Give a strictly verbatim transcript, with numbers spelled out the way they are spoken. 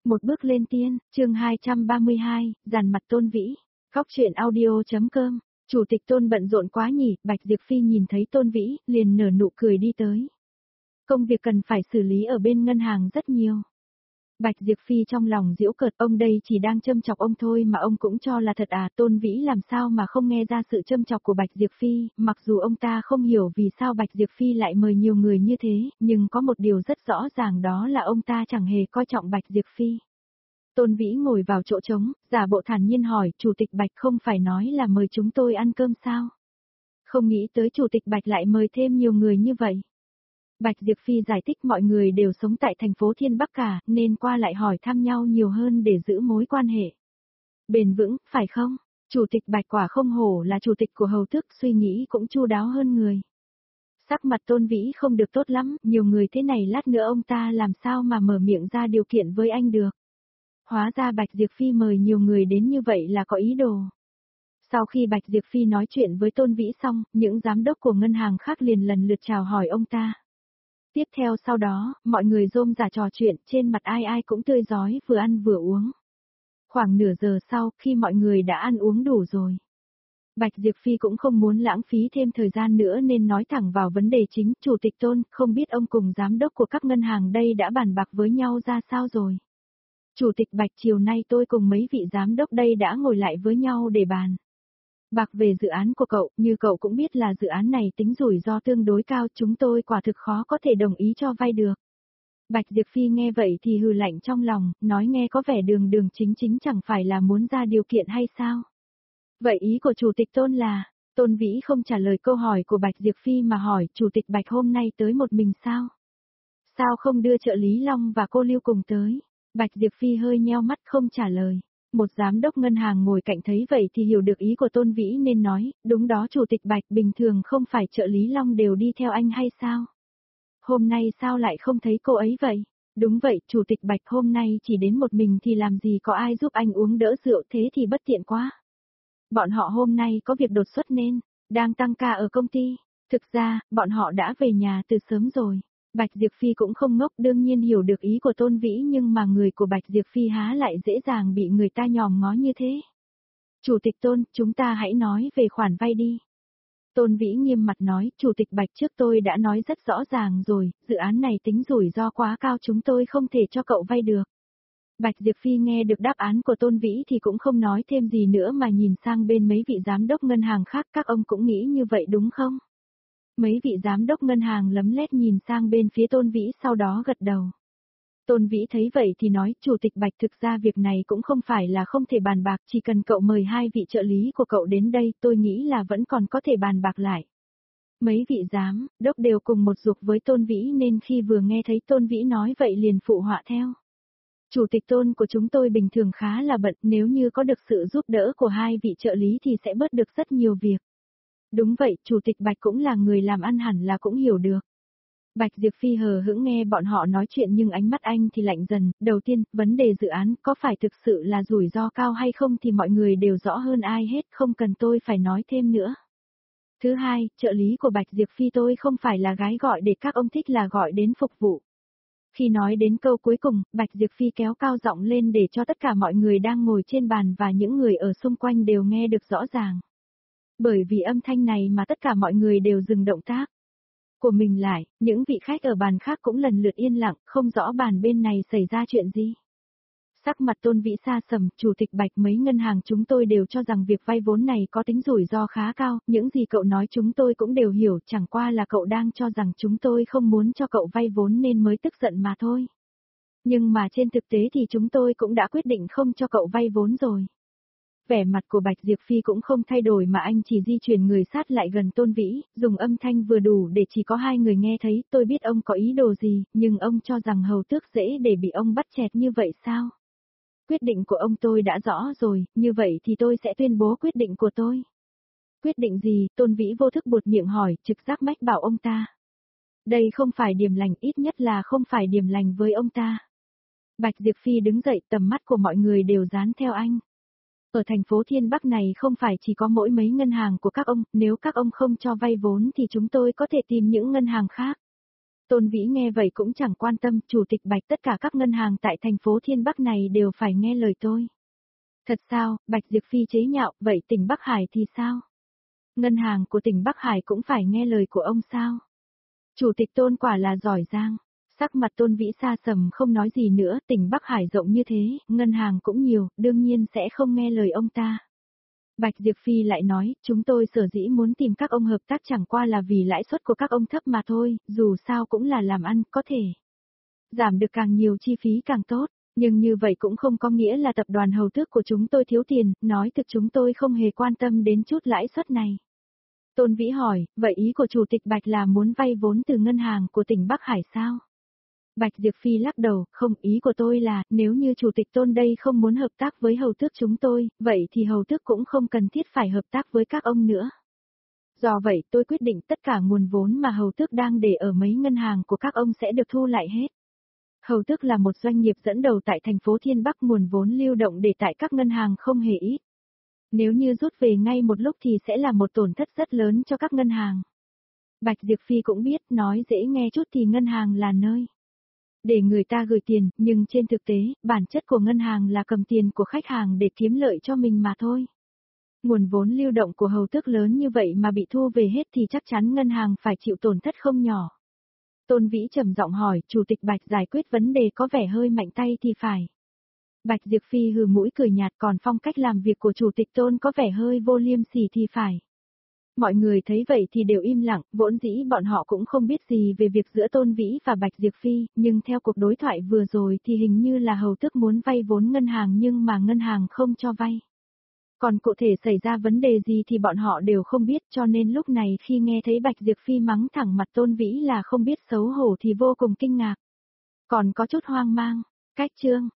Một bước lên tiên, chương hai trăm ba mươi hai, dàn mặt Tôn Vĩ. Góc truyện audio.com. Chủ tịch Tôn bận rộn quá nhỉ, Bạch Diệp Phi nhìn thấy Tôn Vĩ, liền nở nụ cười đi tới. Công việc cần phải xử lý ở bên ngân hàng rất nhiều. Bạch Diệp Phi trong lòng giễu cợt, ông đây chỉ đang châm chọc ông thôi mà ông cũng cho là thật à. Tôn Vĩ làm sao mà không nghe ra sự châm chọc của Bạch Diệp Phi, mặc dù ông ta không hiểu vì sao Bạch Diệp Phi lại mời nhiều người như thế, nhưng có một điều rất rõ ràng đó là ông ta chẳng hề coi trọng Bạch Diệp Phi. Tôn Vĩ ngồi vào chỗ trống, giả bộ thản nhiên hỏi, Chủ tịch Bạch không phải nói là mời chúng tôi ăn cơm sao? Không nghĩ tới Chủ tịch Bạch lại mời thêm nhiều người như vậy. Bạch Diệp Phi giải thích mọi người đều sống tại thành phố Thiên Bắc cả, nên qua lại hỏi thăm nhau nhiều hơn để giữ mối quan hệ bền vững, phải không? Chủ tịch Bạch quả không hổ là chủ tịch của hầu tước, suy nghĩ cũng chu đáo hơn người. Sắc mặt Tôn Vĩ không được tốt lắm, nhiều người thế này lát nữa ông ta làm sao mà mở miệng ra điều kiện với anh được. Hóa ra Bạch Diệp Phi mời nhiều người đến như vậy là có ý đồ. Sau khi Bạch Diệp Phi nói chuyện với Tôn Vĩ xong, những giám đốc của ngân hàng khác liền lần lượt chào hỏi ông ta. Tiếp theo sau đó, mọi người rôm rả trò chuyện, trên mặt ai ai cũng tươi rói, vừa ăn vừa uống. Khoảng nửa giờ sau, khi mọi người đã ăn uống đủ rồi, Bạch Diệp Phi cũng không muốn lãng phí thêm thời gian nữa nên nói thẳng vào vấn đề chính. Chủ tịch Tôn, không biết ông cùng giám đốc của các ngân hàng đây đã bàn bạc với nhau ra sao rồi? Chủ tịch Bạch, chiều nay tôi cùng mấy vị giám đốc đây đã ngồi lại với nhau để bàn bạc về dự án của cậu, như cậu cũng biết là dự án này tính rủi ro tương đối cao, chúng tôi quả thực khó có thể đồng ý cho vay được. Bạch Diệp Phi nghe vậy thì hừ lạnh trong lòng, nói nghe có vẻ đường đường chính chính chẳng phải là muốn ra điều kiện hay sao? Vậy ý của Chủ tịch Tôn là, Tôn Vĩ không trả lời câu hỏi của Bạch Diệp Phi mà hỏi, Chủ tịch Bạch hôm nay tới một mình sao? Sao không đưa trợ lý Long và cô Lưu cùng tới? Bạch Diệp Phi hơi nheo mắt không trả lời. Một giám đốc ngân hàng ngồi cạnh thấy vậy thì hiểu được ý của Tôn Vĩ nên nói, đúng đó Chủ tịch Bạch, bình thường không phải trợ lý Long đều đi theo anh hay sao? Hôm nay sao lại không thấy cô ấy vậy? Đúng vậy, Chủ tịch Bạch hôm nay chỉ đến một mình thì làm gì có ai giúp anh uống đỡ rượu, thế thì bất tiện quá. Bọn họ hôm nay có việc đột xuất nên, đang tăng ca ở công ty. Thực ra, bọn họ đã về nhà từ sớm rồi. Bạch Diệp Phi cũng không ngốc, đương nhiên hiểu được ý của Tôn Vĩ, nhưng mà người của Bạch Diệp Phi há lại dễ dàng bị người ta nhòm ngó như thế. Chủ tịch Tôn, chúng ta hãy nói về khoản vay đi. Tôn Vĩ nghiêm mặt nói, Chủ tịch Bạch, trước tôi đã nói rất rõ ràng rồi, dự án này tính rủi ro quá cao, chúng tôi không thể cho cậu vay được. Bạch Diệp Phi nghe được đáp án của Tôn Vĩ thì cũng không nói thêm gì nữa mà nhìn sang bên mấy vị giám đốc ngân hàng khác, các ông cũng nghĩ như vậy đúng không? Mấy vị giám đốc ngân hàng lấm lét nhìn sang bên phía Tôn Vĩ sau đó gật đầu. Tôn Vĩ thấy vậy thì nói, Chủ tịch Bạch, thực ra việc này cũng không phải là không thể bàn bạc, chỉ cần cậu mời hai vị trợ lý của cậu đến đây, tôi nghĩ là vẫn còn có thể bàn bạc lại. Mấy vị giám đốc đều cùng một ruột với Tôn Vĩ nên khi vừa nghe thấy Tôn Vĩ nói vậy liền phụ họa theo. Chủ tịch Tôn của chúng tôi bình thường khá là bận, nếu như có được sự giúp đỡ của hai vị trợ lý thì sẽ bớt được rất nhiều việc. Đúng vậy, Chủ tịch Bạch cũng là người làm ăn hẳn là cũng hiểu được. Bạch Diệp Phi hờ hững nghe bọn họ nói chuyện nhưng ánh mắt anh thì lạnh dần. Đầu tiên, vấn đề dự án có phải thực sự là rủi ro cao hay không thì mọi người đều rõ hơn ai hết, không cần tôi phải nói thêm nữa. Thứ hai, trợ lý của Bạch Diệp Phi tôi không phải là gái gọi để các ông thích là gọi đến phục vụ. Khi nói đến câu cuối cùng, Bạch Diệp Phi kéo cao giọng lên để cho tất cả mọi người đang ngồi trên bàn và những người ở xung quanh đều nghe được rõ ràng. Bởi vì âm thanh này mà tất cả mọi người đều dừng động tác của mình lại, những vị khách ở bàn khác cũng lần lượt yên lặng, không rõ bàn bên này xảy ra chuyện gì. Sắc mặt Tôn Vĩ xa sầm, Chủ tịch Bạch, mấy ngân hàng chúng tôi đều cho rằng việc vay vốn này có tính rủi ro khá cao, những gì cậu nói chúng tôi cũng đều hiểu, chẳng qua là cậu đang cho rằng chúng tôi không muốn cho cậu vay vốn nên mới tức giận mà thôi. Nhưng mà trên thực tế thì chúng tôi cũng đã quyết định không cho cậu vay vốn rồi. Vẻ mặt của Bạch Diệp Phi cũng không thay đổi mà anh chỉ di chuyển người sát lại gần Tôn Vĩ, dùng âm thanh vừa đủ để chỉ có hai người nghe thấy. Tôi biết ông có ý đồ gì, nhưng ông cho rằng hầu tước dễ để bị ông bắt chẹt như vậy sao? Quyết định của ông tôi đã rõ rồi, như vậy thì tôi sẽ tuyên bố quyết định của tôi. Quyết định gì? Tôn Vĩ vô thức buột miệng hỏi, trực giác mách bảo ông ta. Đây không phải điểm lành, ít nhất là không phải điểm lành với ông ta. Bạch Diệp Phi đứng dậy, tầm mắt của mọi người đều dán theo anh. Ở thành phố Thiên Bắc này không phải chỉ có mỗi mấy ngân hàng của các ông, nếu các ông không cho vay vốn thì chúng tôi có thể tìm những ngân hàng khác. Tôn Vĩ nghe vậy cũng chẳng quan tâm, Chủ tịch Bạch tất cả các ngân hàng tại thành phố Thiên Bắc này đều phải nghe lời tôi. Thật sao, Bạch Diệp Phi chế nhạo, vậy tỉnh Bắc Hải thì sao? Ngân hàng của tỉnh Bắc Hải cũng phải nghe lời của ông sao? Chủ tịch Tôn quả là giỏi giang. Sắc mặt Tôn Vĩ xa sầm không nói gì nữa, tỉnh Bắc Hải rộng như thế, ngân hàng cũng nhiều, đương nhiên sẽ không nghe lời ông ta. Bạch Diệp Phi lại nói, chúng tôi sở dĩ muốn tìm các ông hợp tác chẳng qua là vì lãi suất của các ông thấp mà thôi, dù sao cũng là làm ăn, có thể giảm được càng nhiều chi phí càng tốt, nhưng như vậy cũng không có nghĩa là tập đoàn hầu tước của chúng tôi thiếu tiền, nói thực chúng tôi không hề quan tâm đến chút lãi suất này. Tôn Vĩ hỏi, vậy ý của Chủ tịch Bạch là muốn vay vốn từ ngân hàng của tỉnh Bắc Hải sao? Bạch Diệp Phi lắc đầu, không, ý của tôi là, nếu như Chủ tịch Tôn đây không muốn hợp tác với hầu tước chúng tôi, vậy thì hầu tước cũng không cần thiết phải hợp tác với các ông nữa. Do vậy tôi quyết định tất cả nguồn vốn mà hầu tước đang để ở mấy ngân hàng của các ông sẽ được thu lại hết. Hầu tước là một doanh nghiệp dẫn đầu tại thành phố Thiên Bắc, nguồn vốn lưu động để tại các ngân hàng không hề ít. Nếu như rút về ngay một lúc thì sẽ là một tổn thất rất lớn cho các ngân hàng. Bạch Diệp Phi cũng biết, nói dễ nghe chút thì ngân hàng là nơi để người ta gửi tiền, nhưng trên thực tế, bản chất của ngân hàng là cầm tiền của khách hàng để kiếm lợi cho mình mà thôi. Nguồn vốn lưu động của hầu tước lớn như vậy mà bị thu về hết thì chắc chắn ngân hàng phải chịu tổn thất không nhỏ. Tôn Vĩ trầm giọng hỏi, Chủ tịch Bạch giải quyết vấn đề có vẻ hơi mạnh tay thì phải. Bạch Diệp Phi hừ mũi cười nhạt, còn phong cách làm việc của Chủ tịch Tôn có vẻ hơi vô liêm sỉ thì phải. Mọi người thấy vậy thì đều im lặng, vốn dĩ bọn họ cũng không biết gì về việc giữa Tôn Vĩ và Bạch Diệp Phi, nhưng theo cuộc đối thoại vừa rồi thì hình như là hầu tước muốn vay vốn ngân hàng nhưng mà ngân hàng không cho vay. Còn cụ thể xảy ra vấn đề gì thì bọn họ đều không biết, cho nên lúc này khi nghe thấy Bạch Diệp Phi mắng thẳng mặt Tôn Vĩ là không biết xấu hổ thì vô cùng kinh ngạc. Còn có chút hoang mang. Cách chương